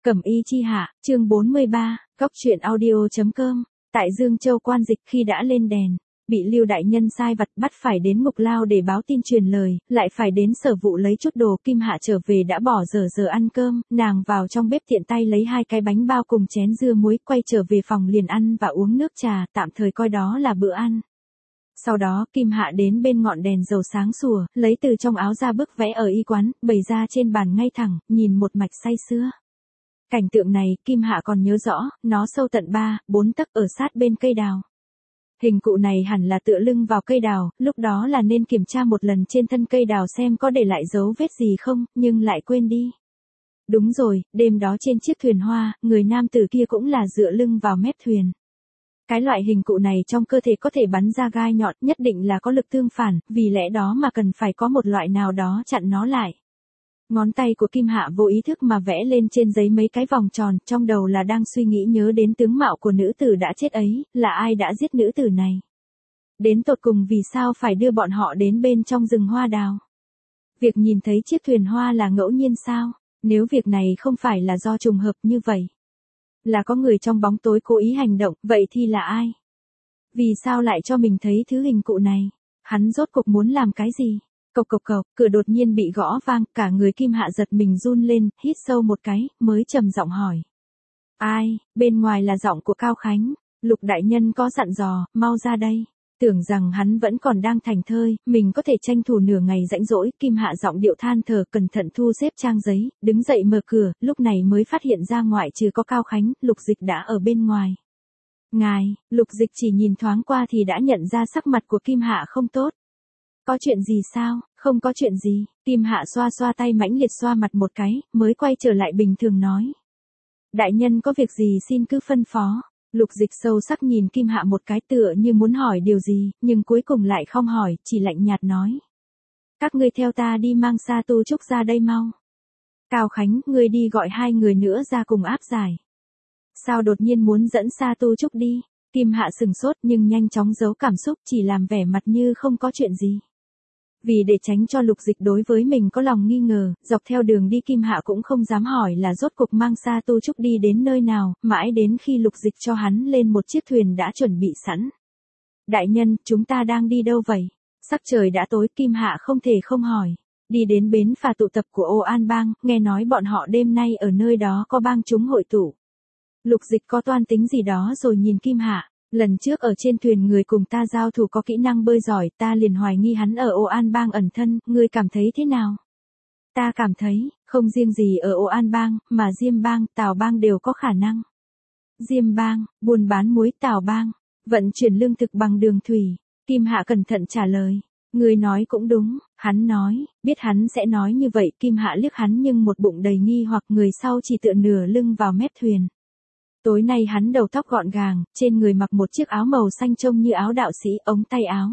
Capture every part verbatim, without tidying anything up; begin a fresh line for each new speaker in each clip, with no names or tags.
Cẩm y chi hạ, chương bốn mươi ba, góc truyện audio.com, tại Dương Châu quan dịch khi đã lên đèn, bị Lưu đại nhân sai vặt bắt phải đến Mục Lao để báo tin truyền lời, lại phải đến Sở Vụ lấy chút đồ. Kim Hạ trở về đã bỏ giờ giờ ăn cơm, nàng vào trong bếp tiện tay lấy hai cái bánh bao cùng chén dưa muối, quay trở về phòng liền ăn và uống nước trà, tạm thời coi đó là bữa ăn. Sau đó Kim Hạ đến bên ngọn đèn dầu sáng sủa, lấy từ trong áo ra bức vẽ ở y quán, bày ra trên bàn ngay thẳng, nhìn một mạch say sưa. Cảnh tượng này, Kim Hạ còn nhớ rõ, nó sâu tận ba, bốn tấc ở sát bên cây đào. Hình cụ này hẳn là tựa lưng vào cây đào, lúc đó là nên kiểm tra một lần trên thân cây đào xem có để lại dấu vết gì không, nhưng lại quên đi. Đúng rồi, đêm đó trên chiếc thuyền hoa, người nam tử kia cũng là dựa lưng vào mép thuyền. Cái loại hình cụ này trong cơ thể có thể bắn ra gai nhọn, nhất định là có lực tương phản, vì lẽ đó mà cần phải có một loại nào đó chặn nó lại. Ngón tay của Kim Hạ vô ý thức mà vẽ lên trên giấy mấy cái vòng tròn, trong đầu là đang suy nghĩ nhớ đến tướng mạo của nữ tử đã chết ấy, là ai đã giết nữ tử này. Đến tột cùng vì sao phải đưa bọn họ đến bên trong rừng hoa đào. Việc nhìn thấy chiếc thuyền hoa là ngẫu nhiên sao, nếu việc này không phải là do trùng hợp như vậy. Là có người trong bóng tối cố ý hành động, vậy thì là ai? Vì sao lại cho mình thấy thứ hình cụ này? Hắn rốt cuộc muốn làm cái gì? Cộc cộc cộc, cửa đột nhiên bị gõ vang, cả người Kim Hạ giật mình run lên, hít sâu một cái, mới trầm giọng hỏi. Ai? Bên ngoài là giọng của Cao Khánh. Lục đại nhân có dặn dò, mau ra đây. Tưởng rằng hắn vẫn còn đang thành thơi, mình có thể tranh thủ nửa ngày rãnh rỗi, Kim Hạ giọng điệu than thở, cẩn thận thu xếp trang giấy, đứng dậy mở cửa, lúc này mới phát hiện ra ngoại trừ có Cao Khánh, Lục Dịch đã ở bên ngoài. Ngài, Lục Dịch chỉ nhìn thoáng qua thì đã nhận ra sắc mặt của Kim Hạ không tốt. Có chuyện gì sao? Không có chuyện gì. Kim Hạ xoa xoa tay mãnh liệt xoa mặt một cái, mới quay trở lại bình thường nói. Đại nhân có việc gì xin cứ phân phó. Lục Dịch sâu sắc nhìn Kim Hạ một cái tựa như muốn hỏi điều gì, nhưng cuối cùng lại không hỏi, chỉ lạnh nhạt nói. Các ngươi theo ta đi mang Sa Tu Trúc ra đây mau. Cao Khánh, ngươi đi gọi hai người nữa ra cùng áp giải. Sao đột nhiên muốn dẫn Sa Tu Trúc đi? Kim Hạ sừng sốt nhưng nhanh chóng giấu cảm xúc, chỉ làm vẻ mặt như không có chuyện gì. Vì để tránh cho Lục Dịch đối với mình có lòng nghi ngờ, dọc theo đường đi Kim Hạ cũng không dám hỏi là rốt cuộc mang Sa Tu Trúc đi đến nơi nào, mãi đến khi Lục Dịch cho hắn lên một chiếc thuyền đã chuẩn bị sẵn. Đại nhân, chúng ta đang đi đâu vậy? Sắc trời đã tối, Kim Hạ không thể không hỏi. Đi đến bến phà tụ tập của Ô An Bang, nghe nói bọn họ đêm nay ở nơi đó có bang chúng hội tụ. Lục Dịch có toan tính gì đó rồi nhìn Kim Hạ. Lần trước ở trên thuyền người cùng ta giao thủ có kỹ năng bơi giỏi, ta liền hoài nghi hắn ở Ô An Bang ẩn thân, ngươi cảm thấy thế nào? Ta cảm thấy, không riêng gì ở Ô An Bang, mà Diêm Bang, Tào Bang đều có khả năng. Diêm Bang, buôn bán muối, Tào Bang, vận chuyển lương thực bằng đường thủy. Kim Hạ cẩn thận trả lời. Ngươi nói cũng đúng, hắn nói, biết hắn sẽ nói như vậy, Kim Hạ liếc hắn nhưng một bụng đầy nghi hoặc người sau chỉ tựa nửa lưng vào mép thuyền. Tối nay hắn đầu tóc gọn gàng, trên người mặc một chiếc áo màu xanh trông như áo đạo sĩ, ống tay áo.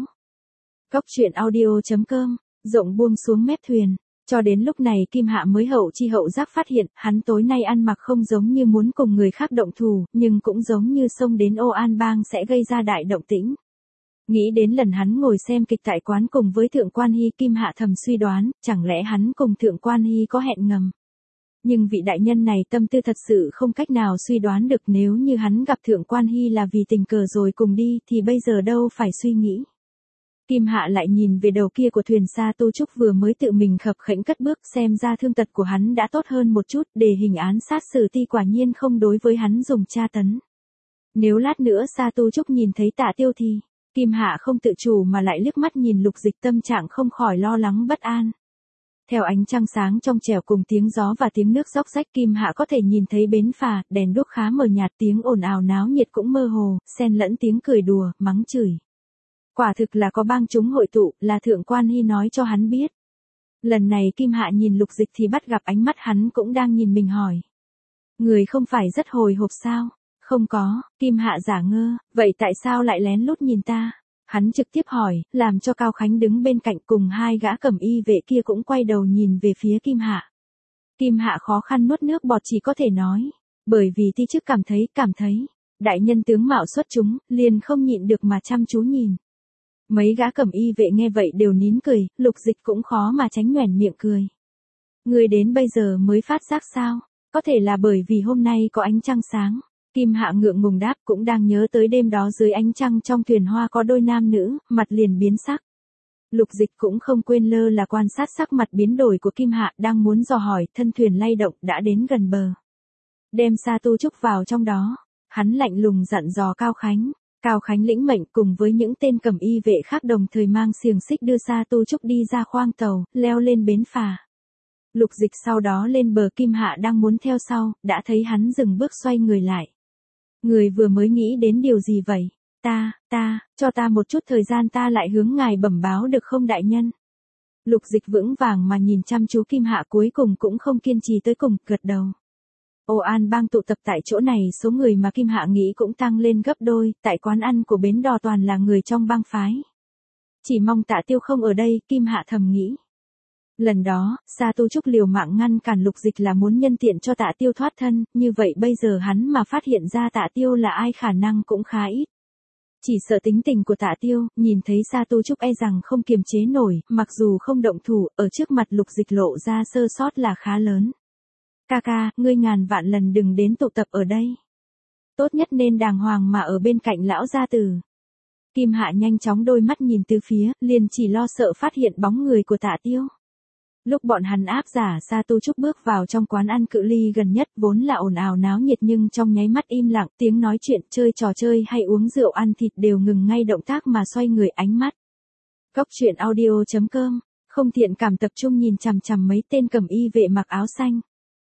Góc truyện audio.com, rộng buông xuống mép thuyền. Cho đến lúc này Kim Hạ mới hậu chi hậu giác phát hiện, hắn tối nay ăn mặc không giống như muốn cùng người khác động thủ, nhưng cũng giống như xông đến Ô An Bang sẽ gây ra đại động tĩnh. Nghĩ đến lần hắn ngồi xem kịch tại quán cùng với Thượng Quan Hy, Kim Hạ thầm suy đoán, chẳng lẽ hắn cùng Thượng Quan Hy có hẹn ngầm. Nhưng vị đại nhân này tâm tư thật sự không cách nào suy đoán được, nếu như hắn gặp Thượng Quan Hy là vì tình cờ rồi cùng đi thì bây giờ đâu phải suy nghĩ. Kim Hạ lại nhìn về đầu kia của thuyền Sa Tu Trúc vừa mới tự mình khập khễnh cất bước, xem ra thương tật của hắn đã tốt hơn một chút, để hình án sát xử ti quả nhiên không đối với hắn dùng tra tấn. Nếu lát nữa Sa Tu Trúc nhìn thấy Tạ Tiêu thì, Kim Hạ không tự chủ mà lại liếc mắt nhìn Lục Dịch, tâm trạng không khỏi lo lắng bất an. Theo ánh trăng sáng trong trẻo cùng tiếng gió và tiếng nước róc rách, Kim Hạ có thể nhìn thấy bến phà, đèn đuốc khá mờ nhạt, tiếng ồn ào náo nhiệt cũng mơ hồ, xen lẫn tiếng cười đùa, mắng chửi. Quả thực là có bang chúng hội tụ, là Thượng Quan Hy nói cho hắn biết. Lần này Kim Hạ nhìn Lục Dịch thì bắt gặp ánh mắt hắn cũng đang nhìn mình hỏi. Người không phải rất hồi hộp sao? Không có, Kim Hạ giả ngơ, vậy tại sao lại lén lút nhìn ta? Hắn trực tiếp hỏi, làm cho Cao Khánh đứng bên cạnh cùng hai gã cẩm y vệ kia cũng quay đầu nhìn về phía Kim Hạ. Kim Hạ khó khăn nuốt nước bọt, chỉ có thể nói, bởi vì ti chức cảm thấy, cảm thấy, đại nhân tướng mạo xuất chúng, liền không nhịn được mà chăm chú nhìn. Mấy gã cẩm y vệ nghe vậy đều nín cười, Lục Dịch cũng khó mà tránh nhoẻn miệng cười. Người đến bây giờ mới phát giác sao? có thể là bởi vì hôm nay có ánh trăng sáng. Kim Hạ ngượng ngùng đáp, cũng đang nhớ tới đêm đó dưới ánh trăng trong thuyền hoa có đôi nam nữ, mặt liền biến sắc. Lục Dịch cũng không quên lơ là quan sát sắc mặt biến đổi của Kim Hạ, đang muốn dò hỏi, thân thuyền lay động đã đến gần bờ. Đem Sa Tu Trúc vào trong đó, hắn lạnh lùng dặn dò Cao Khánh. Cao Khánh lĩnh mệnh cùng với những tên cầm y vệ khác đồng thời mang xiềng xích đưa Sa Tu Trúc đi ra khoang tàu, leo lên bến phà. Lục Dịch sau đó lên bờ, Kim Hạ đang muốn theo sau, đã thấy hắn dừng bước xoay người lại. Người vừa mới nghĩ đến điều gì vậy? Ta, ta, cho ta một chút thời gian, ta lại hướng ngài bẩm báo được không đại nhân? Lục Dịch vững vàng mà nhìn chăm chú Kim Hạ, cuối cùng cũng không kiên trì tới cùng, gật đầu. Ồ An bang tụ tập tại chỗ này, số người mà Kim Hạ nghĩ cũng tăng lên gấp đôi, tại quán ăn của bến đò toàn là người trong bang phái. Chỉ mong Tạ Tiêu không ở đây, Kim Hạ thầm nghĩ. Lần đó, Sa Tu Trúc liều mạng ngăn cản Lục Dịch là muốn nhân tiện cho Tạ Tiêu thoát thân, như vậy bây giờ hắn mà phát hiện ra Tạ Tiêu là ai khả năng cũng khá ít. Chỉ sợ tính tình của Tạ Tiêu, nhìn thấy Sa Tu Trúc e rằng không kiềm chế nổi, mặc dù không động thủ, ở trước mặt Lục Dịch lộ ra sơ sót là khá lớn. Ca ca, ngươi ngàn vạn lần đừng đến tụ tập ở đây. Tốt nhất nên đàng hoàng mà ở bên cạnh lão gia tử. Kim Hạ nhanh chóng đôi mắt nhìn từ phía, liền chỉ lo sợ phát hiện bóng người của Tạ Tiêu. Lúc bọn hắn áp giả Sa Tu Trúc bước vào trong quán ăn cự ly gần nhất, vốn là ồn ào náo nhiệt nhưng trong nháy mắt im lặng, tiếng nói chuyện, chơi trò chơi hay uống rượu ăn thịt đều ngừng ngay động tác mà xoay người ánh mắt. Góc truyện audio chấm com, không thiện cảm tập trung nhìn chằm chằm mấy tên cầm y vệ mặc áo xanh.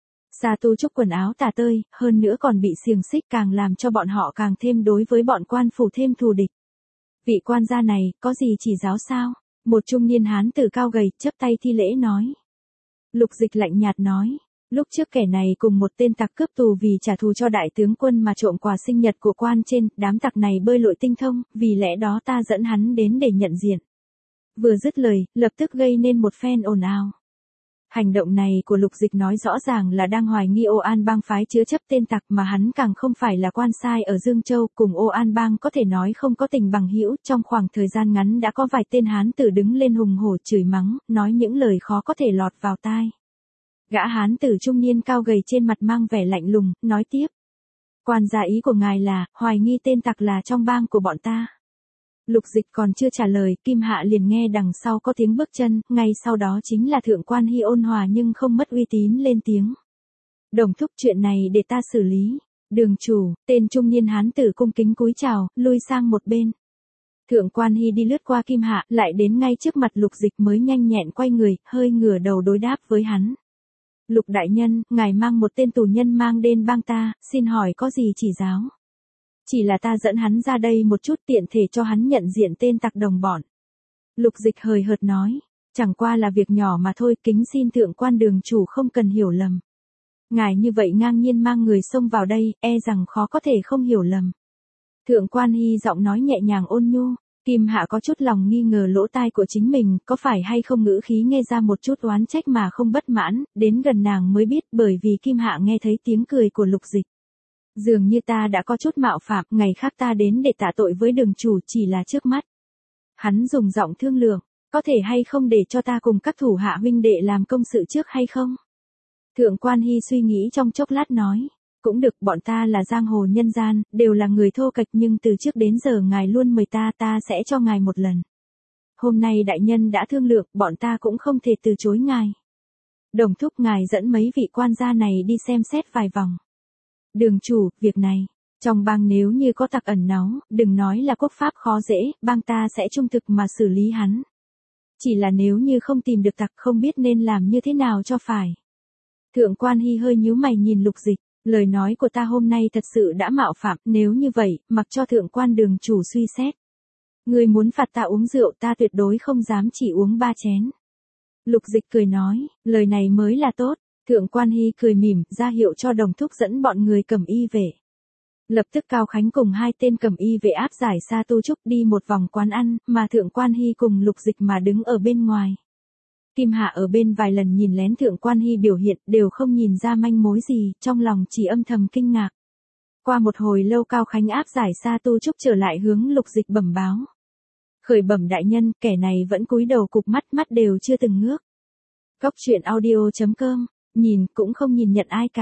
Sa Tu Trúc quần áo tả tơi, hơn nữa còn bị xiềng xích, càng làm cho bọn họ càng thêm đối với bọn quan phủ thêm thù địch. Vị quan gia này, có gì chỉ giáo sao? Một trung niên hán tử cao gầy, chắp tay thi lễ nói. Lục Dịch lạnh nhạt nói, lúc trước kẻ này cùng một tên tặc cướp tù vì trả thù cho đại tướng quân mà trộm quà sinh nhật của quan trên, đám tặc này bơi lội tinh thông, vì lẽ đó ta dẫn hắn đến để nhận diện. Vừa dứt lời, lập tức gây nên một phen ồn ào. Hành động này của Lục Dịch nói rõ ràng là đang hoài nghi Ô An bang phái chứa chấp tên tặc, mà hắn càng không phải là quan sai ở Dương Châu, cùng Ô An bang có thể nói không có tình bằng hữu. Trong khoảng thời gian ngắn đã có vài tên hán tử đứng lên hùng hổ chửi mắng, nói những lời khó có thể lọt vào tai. Gã hán tử trung niên cao gầy trên mặt mang vẻ lạnh lùng, nói tiếp. Quan gia ý của ngài là, hoài nghi tên tặc là trong bang của bọn ta. Lục Dịch còn chưa trả lời, Kim Hạ liền nghe đằng sau có tiếng bước chân, ngay sau đó chính là Thượng quan Hy ôn hòa nhưng không mất uy tín lên tiếng. Đồng thúc, chuyện này để ta xử lý. Đường chủ, tên trung niên hán tử cung kính cúi chào, lui sang một bên. Thượng quan Hy đi lướt qua Kim Hạ, lại đến ngay trước mặt Lục Dịch mới nhanh nhẹn quay người, hơi ngửa đầu đối đáp với hắn. Lục đại nhân, ngài mang một tên tù nhân mang đến bang ta, xin hỏi có gì chỉ giáo? Chỉ là ta dẫn hắn ra đây một chút, tiện thể cho hắn nhận diện tên tặc đồng bọn. Lục Dịch hời hợt nói, chẳng qua là việc nhỏ mà thôi, kính xin thượng quan đường chủ không cần hiểu lầm. Ngài như vậy ngang nhiên mang người xông vào đây, e rằng khó có thể không hiểu lầm. Thượng quan Hy giọng nói nhẹ nhàng ôn nhu, Kim Hạ có chút lòng nghi ngờ lỗ tai của chính mình, có phải hay không ngữ khí nghe ra một chút oán trách mà không bất mãn, đến gần nàng mới biết, bởi vì Kim Hạ nghe thấy tiếng cười của Lục Dịch. Dường như ta đã có chút mạo phạm, ngày khác ta đến để tạ tội với đường chủ, chỉ là trước mắt. Hắn dùng giọng thương lượng, có thể hay không để cho ta cùng các thủ hạ huynh đệ làm công sự trước hay không? Thượng quan Hy suy nghĩ trong chốc lát nói, cũng được, bọn ta là giang hồ nhân gian, đều là người thô kệch, nhưng từ trước đến giờ ngài luôn mời ta, ta sẽ cho ngài một lần. Hôm nay đại nhân đã thương lượng, bọn ta cũng không thể từ chối ngài. Đồng thúc, ngài dẫn mấy vị quan gia này đi xem xét vài vòng. Đường chủ, việc này, trong bang nếu như có tặc ẩn náu, đừng nói là quốc pháp khó dễ, bang ta sẽ trung thực mà xử lý hắn. Chỉ là nếu như không tìm được tặc, không biết nên làm như thế nào cho phải. Thượng quan Hy hơi nhíu mày nhìn Lục Dịch, lời nói của ta hôm nay thật sự đã mạo phạm, nếu như vậy, mặc cho thượng quan đường chủ suy xét. Người muốn phạt ta uống rượu, ta tuyệt đối không dám chỉ uống ba chén. Lục Dịch cười nói, lời này mới là tốt. Thượng quan Hy cười mỉm, ra hiệu cho đồng thúc dẫn bọn người cầm y vệ. Lập tức Cao Khánh cùng hai tên cầm y vệ áp giải Sa Tu Trúc đi một vòng quán ăn, mà Thượng quan Hy cùng Lục Dịch mà đứng ở bên ngoài. Kim Hạ ở bên vài lần nhìn lén Thượng quan Hy biểu hiện, đều không nhìn ra manh mối gì, trong lòng chỉ âm thầm kinh ngạc. Qua một hồi lâu Cao Khánh áp giải Sa Tu Trúc trở lại hướng Lục Dịch bẩm báo. Khởi bẩm đại nhân, kẻ này vẫn cúi đầu cụp mắt, mắt đều chưa từng ngước. Góc truyện audio chấm com, nhìn cũng không nhìn nhận ai cả.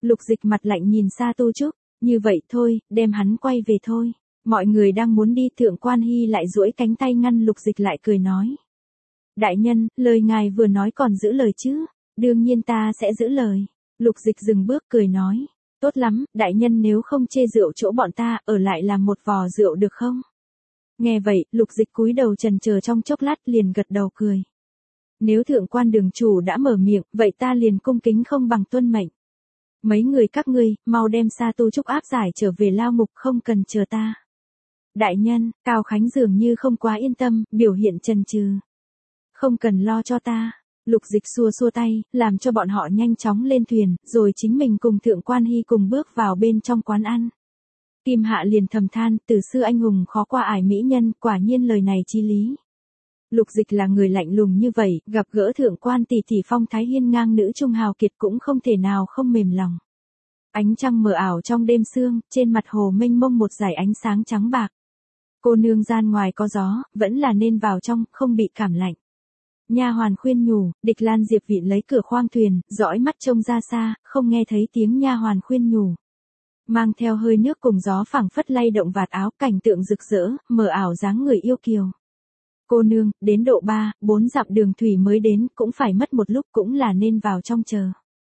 Lục Dịch mặt lạnh nhìn Sa Tu Trúc, như vậy thôi, đem hắn quay về thôi. Mọi người đang muốn đi, Thượng Quan Hy lại duỗi cánh tay ngăn Lục Dịch lại, cười nói. Đại nhân, lời ngài vừa nói còn giữ lời chứ? Đương nhiên ta sẽ giữ lời. Lục Dịch dừng bước cười nói. Tốt lắm, đại nhân nếu không chê rượu chỗ bọn ta, ở lại làm một vò rượu được không? Nghe vậy, Lục Dịch cúi đầu trần chờ trong chốc lát liền gật đầu cười. Nếu Thượng Quan đường chủ đã mở miệng, vậy ta liền cung kính không bằng tuân mệnh. Mấy người các ngươi, mau đem Sa Tu Trúc áp giải trở về lao ngục, không cần chờ ta. Đại nhân, Cao Khánh dường như không quá yên tâm, biểu hiện chần chừ. Không cần lo cho ta. Lục Dịch xua xua tay, làm cho bọn họ nhanh chóng lên thuyền, rồi chính mình cùng Thượng Quan Hy cùng bước vào bên trong quán ăn. Kim Hạ liền thầm than, từ xưa anh hùng khó qua ải mỹ nhân, quả nhiên lời này chí lý. Lục Dịch là người lạnh lùng như vậy, gặp gỡ Thượng Quan tỷ tỷ phong thái hiên ngang nữ trung hào kiệt cũng không thể nào không mềm lòng. Ánh trăng mờ ảo trong đêm sương, trên mặt hồ mênh mông một dải ánh sáng trắng bạc. Cô nương gian ngoài có gió, vẫn là nên vào trong, không bị cảm lạnh. Nha hoàn khuyên nhủ, Địch Lan Diệp vịn lấy cửa khoang thuyền, dõi mắt trông ra xa, không nghe thấy tiếng nha hoàn khuyên nhủ. Mang theo hơi nước cùng gió phảng phất lay động vạt áo, cảnh tượng rực rỡ, mờ ảo dáng người yêu kiều. Cô nương, đến độ ba, bốn dặm đường thủy mới đến, cũng phải mất một lúc, cũng là nên vào trong chờ.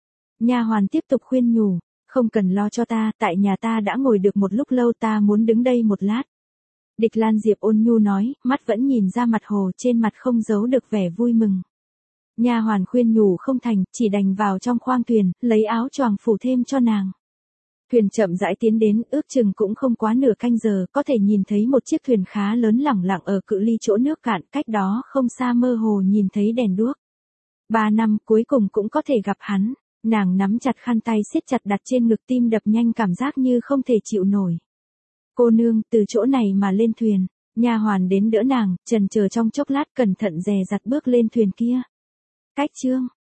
Nha hoàn tiếp tục khuyên nhủ, không cần lo cho ta, tại nhà ta đã ngồi được một lúc lâu, ta muốn đứng đây một lát. Địch Lan Diệp ôn nhu nói, mắt vẫn nhìn ra mặt hồ, trên mặt không giấu được vẻ vui mừng. Nha hoàn khuyên nhủ không thành, chỉ đành vào trong khoang thuyền, lấy áo choàng phủ thêm cho nàng. Thuyền chậm rãi tiến đến, ước chừng cũng không quá nửa canh giờ, có thể nhìn thấy một chiếc thuyền khá lớn lẳng lặng ở cự ly chỗ nước cạn, cách đó không xa mơ hồ nhìn thấy đèn đuốc. Ba năm cuối cùng cũng có thể gặp hắn, nàng nắm chặt khăn tay siết chặt đặt trên ngực, tim đập nhanh, cảm giác như không thể chịu nổi. Cô nương, từ chỗ này mà lên thuyền. Nha hoàn đến đỡ nàng, chần chờ trong chốc lát, cẩn thận dè dặt bước lên thuyền kia. Cách chương